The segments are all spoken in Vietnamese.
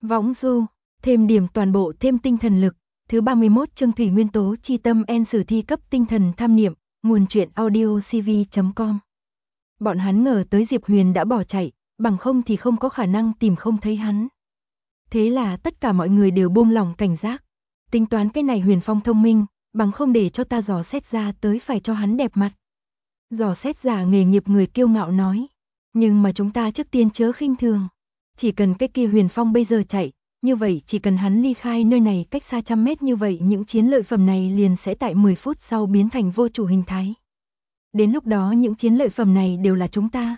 Võng du, thêm điểm toàn bộ thêm tinh thần lực. Thứ 31 chương thủy nguyên tố chi tâm en sử thi cấp tinh thần tham niệm, nguồn truyện audio cv.com. Bọn hắn ngờ tới Diệp Huyền đã bỏ chạy, bằng không thì không có khả năng tìm không thấy hắn. Thế là tất cả mọi người đều buông lỏng cảnh giác. Tính toán cái này Huyền Phong thông minh, bằng không để cho ta dò xét ra tới phải cho hắn đẹp mặt. Dò xét giả nghề nghiệp người kiêu ngạo nói. Nhưng mà chúng ta trước tiên chớ khinh thường. Chỉ cần cái kia Huyền Phong bây giờ chạy, như vậy chỉ cần hắn ly khai nơi này cách xa trăm mét như vậy những chiến lợi phẩm này liền sẽ tại 10 phút sau biến thành vô chủ hình thái. Đến lúc đó những chiến lợi phẩm này đều là chúng ta.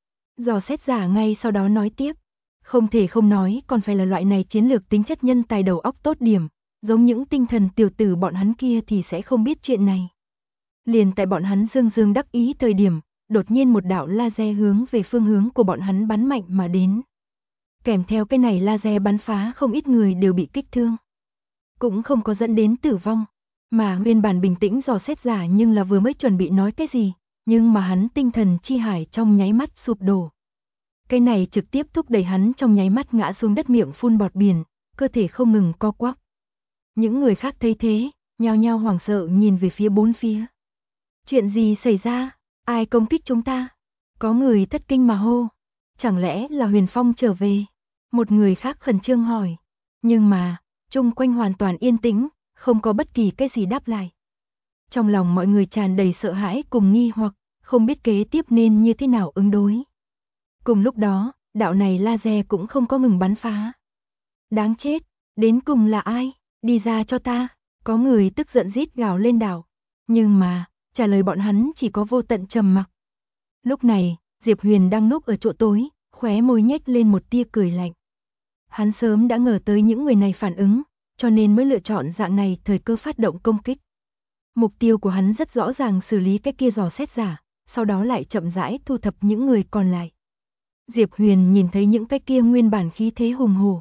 Dò xét giả ngay sau đó nói tiếp. Không thể không nói còn phải là loại này chiến lược tính chất nhân tài đầu óc tốt điểm, giống những tinh thần tiểu tử bọn hắn kia thì sẽ không biết chuyện này. Liền tại bọn hắn dương dương đắc ý thời điểm, đột nhiên một đạo laser hướng về phương hướng của bọn hắn bắn mạnh mà đến. Kèm theo cái này laser bắn phá không ít người đều bị kích thương. Cũng không có dẫn đến tử vong, mà nguyên bản bình tĩnh dò xét giả nhưng là vừa mới chuẩn bị nói cái gì, nhưng mà hắn tinh thần chi hải trong nháy mắt sụp đổ. Cái này trực tiếp thúc đẩy hắn trong nháy mắt ngã xuống đất miệng phun bọt biển, cơ thể không ngừng co quắp. Những người khác thấy thế, nhao nhao hoảng sợ nhìn về phía bốn phía. Chuyện gì xảy ra? Ai công kích chúng ta? Có người thất kinh mà hô. Chẳng lẽ là Huyền Phong trở về? Một người khác khẩn trương hỏi. Nhưng mà, chung quanh hoàn toàn yên tĩnh, không có bất kỳ cái gì đáp lại. Trong lòng mọi người tràn đầy sợ hãi cùng nghi hoặc, không biết kế tiếp nên như thế nào ứng đối. Cùng lúc đó, đạo này laser cũng không có ngừng bắn phá. Đáng chết, đến cùng là ai? Đi ra cho ta. Có người tức giận rít gào lên đảo. Nhưng mà, trả lời bọn hắn chỉ có vô tận trầm mặc. Lúc này, Diệp Huyền đang núp ở chỗ tối, khóe môi nhếch lên một tia cười lạnh. Hắn sớm đã ngờ tới những người này phản ứng, cho nên mới lựa chọn dạng này thời cơ phát động công kích. Mục tiêu của hắn rất rõ ràng xử lý cái kia dò xét giả, sau đó lại chậm rãi thu thập những người còn lại. Diệp Huyền nhìn thấy những cái kia nguyên bản khí thế hùng hổ.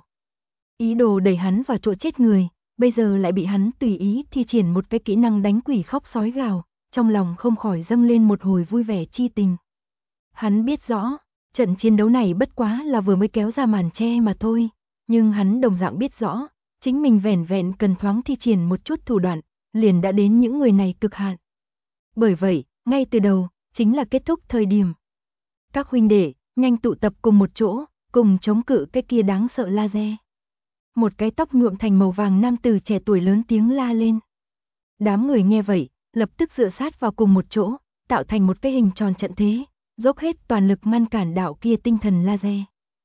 Ý đồ đẩy hắn vào chỗ chết người, bây giờ lại bị hắn tùy ý thi triển một cái kỹ năng đánh quỷ khóc sói gào, trong lòng không khỏi dâng lên một hồi vui vẻ chi tình. Hắn biết rõ, trận chiến đấu này bất quá là vừa mới kéo ra màn che mà thôi, nhưng hắn đồng dạng biết rõ, chính mình vẻn vẹn cần thoáng thi triển một chút thủ đoạn, liền đã đến những người này cực hạn. Bởi vậy, ngay từ đầu, chính là kết thúc thời điểm. Các huynh đệ, nhanh tụ tập cùng một chỗ, cùng chống cự cái kia đáng sợ laser. Một cái tóc nhuộm thành màu vàng nam tử trẻ tuổi lớn tiếng la lên. Đám người nghe vậy, lập tức dựa sát vào cùng một chỗ, tạo thành một cái hình tròn trận thế, dốc hết toàn lực ngăn cản đạo kia tinh thần laser.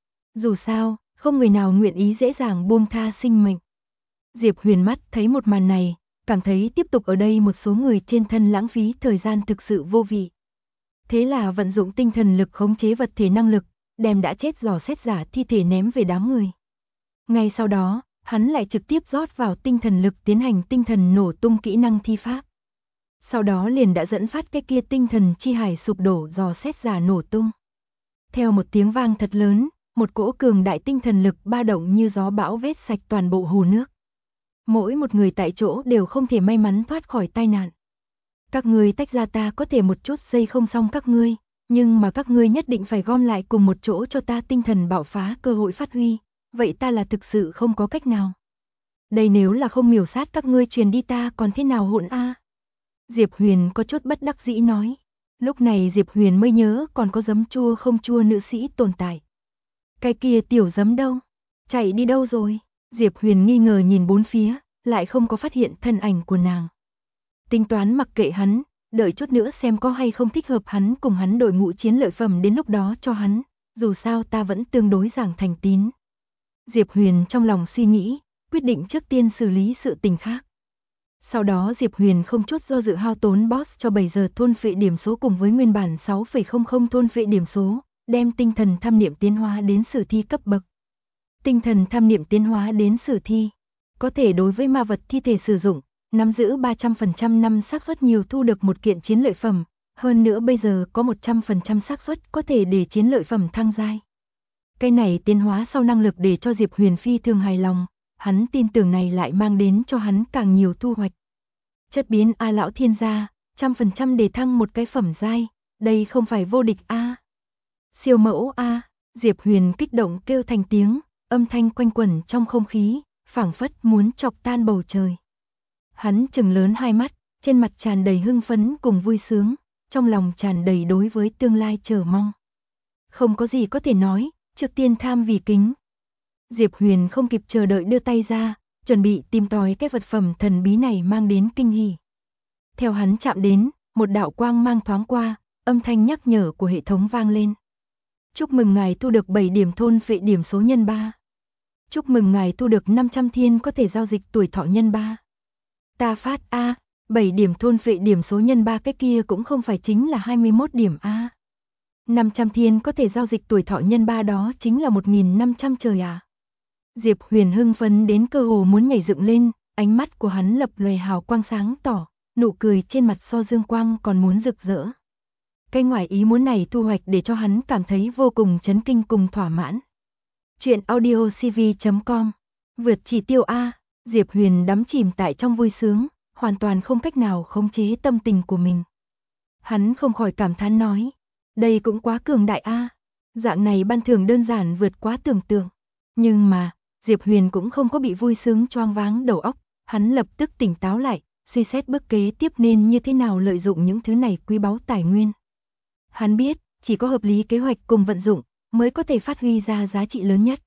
Dù sao, không người nào nguyện ý dễ dàng buông tha sinh mệnh. Diệp Huyền mắt thấy một màn này, cảm thấy tiếp tục ở đây một số người trên thân lãng phí thời gian thực sự vô vị. Thế là vận dụng tinh thần lực khống chế vật thể năng lực, đem đã chết dò xét giả thi thể ném về đám người. Ngay sau đó, hắn lại trực tiếp rót vào tinh thần lực tiến hành tinh thần nổ tung kỹ năng thi pháp. Sau đó liền đã dẫn phát cái kia tinh thần chi hải sụp đổ dò xét giả nổ tung. Theo một tiếng vang thật lớn, một cỗ cường đại tinh thần lực ba động như gió bão vét sạch toàn bộ hồ nước. Mỗi một người tại chỗ đều không thể may mắn thoát khỏi tai nạn. Các ngươi tách ra ta có thể một chút giây không xong các ngươi, nhưng mà các ngươi nhất định phải gom lại cùng một chỗ cho ta tinh thần bạo phá cơ hội phát huy, vậy ta là thực sự không có cách nào. Đây nếu là không miểu sát các ngươi truyền đi ta còn thế nào hỗn a? Diệp Huyền có chút bất đắc dĩ nói. Lúc này Diệp Huyền mới nhớ còn có giấm chua không chua nữ sĩ tồn tại. Cái kia tiểu giấm đâu? Chạy đi đâu rồi? Diệp Huyền nghi ngờ nhìn bốn phía, lại không có phát hiện thân ảnh của nàng. Tính toán mặc kệ hắn, đợi chút nữa xem có hay không thích hợp hắn cùng hắn đổi ngũ chiến lợi phẩm đến lúc đó cho hắn, dù sao ta vẫn tương đối giảng thành tín. Diệp Huyền trong lòng suy nghĩ, quyết định trước tiên xử lý sự tình khác. Sau đó Diệp Huyền không chút do dự hao tốn boss cho 7 giờ thôn phệ điểm số cùng với nguyên bản 6,00 thôn phệ điểm số, đem tinh thần tham niệm tiến hóa đến sử thi cấp bậc. Tinh thần tham niệm tiến hóa đến sử thi, có thể đối với ma vật thi thể sử dụng, nắm giữ 300% năm xác suất nhiều thu được một kiện chiến lợi phẩm, hơn nữa bây giờ có 100% xác suất có thể để chiến lợi phẩm thăng giai. Cái này tiến hóa sau năng lực để cho Diệp Huyền phi thường hài lòng, hắn tin tưởng này lại mang đến cho hắn càng nhiều thu hoạch. Chất biến A lão thiên gia, 100% để thăng một cái phẩm giai, đây không phải vô địch A. Siêu mẫu A, Diệp Huyền kích động kêu thành tiếng, âm thanh quanh quẩn trong không khí, phảng phất muốn chọc tan bầu trời. Hắn trừng lớn hai mắt, trên mặt tràn đầy hưng phấn cùng vui sướng, trong lòng tràn đầy đối với tương lai chờ mong. Không có gì có thể nói, trước tiên tham vì kính. Diệp Huyền không kịp chờ đợi đưa tay ra, chuẩn bị tìm tòi cái vật phẩm thần bí này mang đến kinh hỉ. Theo hắn chạm đến, một đạo quang mang thoáng qua, âm thanh nhắc nhở của hệ thống vang lên. Chúc mừng ngài thu được 7 điểm thôn phệ điểm số nhân 3. Chúc mừng ngài thu được 500 thiên có thể giao dịch tuổi thọ nhân 3. Ta phát A, 7 điểm thôn phệ điểm số nhân 3, cái kia cũng không phải chính là 21 điểm A. 500 thiên có thể giao dịch tuổi thọ nhân 3, đó chính là 1.500 trời à. Diệp Huyền hưng phấn đến cơ hồ muốn nhảy dựng lên, ánh mắt của hắn lập lòe hào quang sáng tỏ, nụ cười trên mặt so dương quang còn muốn rực rỡ. Cái ngoài ý muốn này thu hoạch để cho hắn cảm thấy vô cùng chấn kinh cùng thỏa mãn. Chuyện audiocv.com. Vượt chỉ tiêu A. Diệp Huyền đắm chìm tại trong vui sướng, hoàn toàn không cách nào khống chế tâm tình của mình. Hắn không khỏi cảm thán nói, đây cũng quá cường đại A. Dạng này ban thưởng đơn giản vượt quá tưởng tượng. Nhưng mà, Diệp Huyền cũng không có bị vui sướng choáng váng đầu óc, hắn lập tức tỉnh táo lại, suy xét bước kế tiếp nên như thế nào lợi dụng những thứ này quý báu tài nguyên. Hắn biết, chỉ có hợp lý kế hoạch cùng vận dụng, mới có thể phát huy ra giá trị lớn nhất.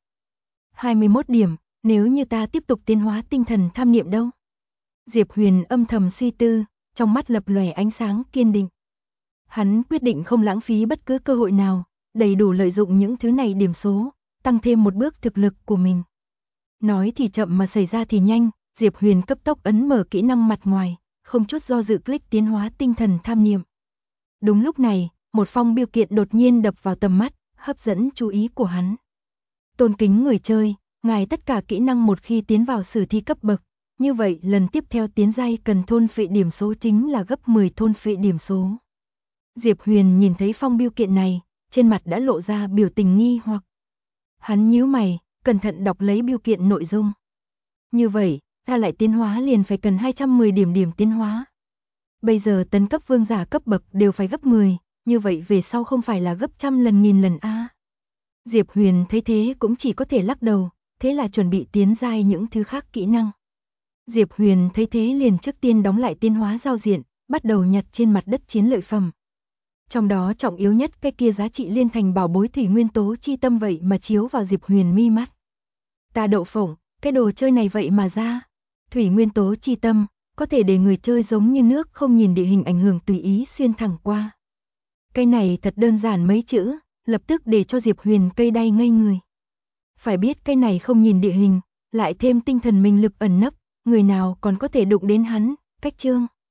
21 điểm, nếu như ta tiếp tục tiến hóa tinh thần tham niệm đâu? Diệp Huyền âm thầm suy tư, trong mắt lập lòe ánh sáng kiên định. Hắn quyết định không lãng phí bất cứ cơ hội nào, đầy đủ lợi dụng những thứ này điểm số, tăng thêm một bước thực lực của mình. Nói thì chậm mà xảy ra thì nhanh, Diệp Huyền cấp tốc ấn mở kỹ năng mặt ngoài, không chút do dự click tiến hóa tinh thần tham niệm. Đúng lúc này, một phong bưu kiện đột nhiên đập vào tầm mắt, hấp dẫn chú ý của hắn. Tôn kính người chơi, ngài tất cả kỹ năng một khi tiến vào sử thi cấp bậc, như vậy lần tiếp theo tiến giai cần thôn phệ điểm số chính là gấp 10 thôn phệ điểm số. Diệp Huyền nhìn thấy phong bưu kiện này, trên mặt đã lộ ra biểu tình nghi hoặc. Hắn nhíu mày, cẩn thận đọc lấy bưu kiện nội dung. Như vậy, ta lại tiến hóa liền phải cần 210 điểm tiến hóa. Bây giờ tấn cấp vương giả cấp bậc đều phải gấp 10, như vậy về sau không phải là gấp trăm lần nghìn lần a. Diệp Huyền thấy thế cũng chỉ có thể lắc đầu, thế là chuẩn bị tiến giai những thứ khác kỹ năng. Diệp Huyền thấy thế liền trước tiên đóng lại tiến hóa giao diện, bắt đầu nhặt trên mặt đất chiến lợi phẩm. Trong đó trọng yếu nhất cái kia giá trị liên thành bảo bối thủy nguyên tố chi tâm vậy mà chiếu vào Diệp Huyền mi mắt. Ta đậu phộng, cái đồ chơi này vậy mà ra. Thủy nguyên tố chi tâm, có thể để người chơi giống như nước không nhìn địa hình ảnh hưởng tùy ý xuyên thẳng qua. Cái này thật đơn giản mấy chữ, lập tức để cho Diệp Huyền cây đay ngây người. Phải biết cái này không nhìn địa hình, lại thêm tinh thần minh lực ẩn nấp, người nào còn có thể đụng đến hắn, cách chương.